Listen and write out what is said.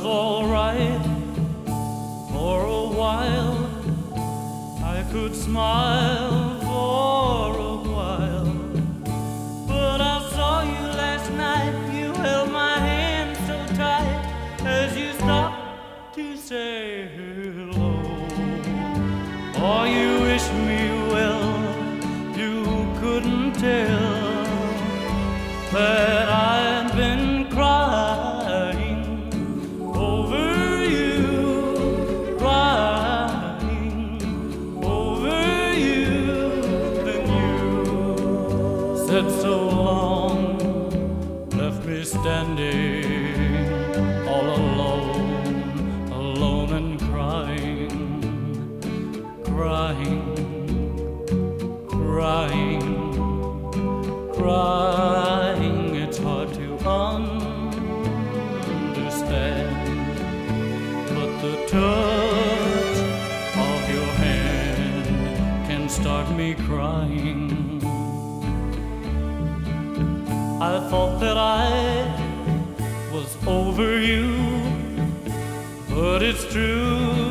was all right for a while. I could smile for a while, but I saw you last night. You held my hand so tight as you stopped to say hello. Oh, you wish me well. You couldn't tell that I've been crying over you, crying over you. Then you said so long, left me standing all alone, alone and crying, crying, crying, crying. It's hard to understand, but the touch of your hand can start me crying. I thought that I was over you, but it's true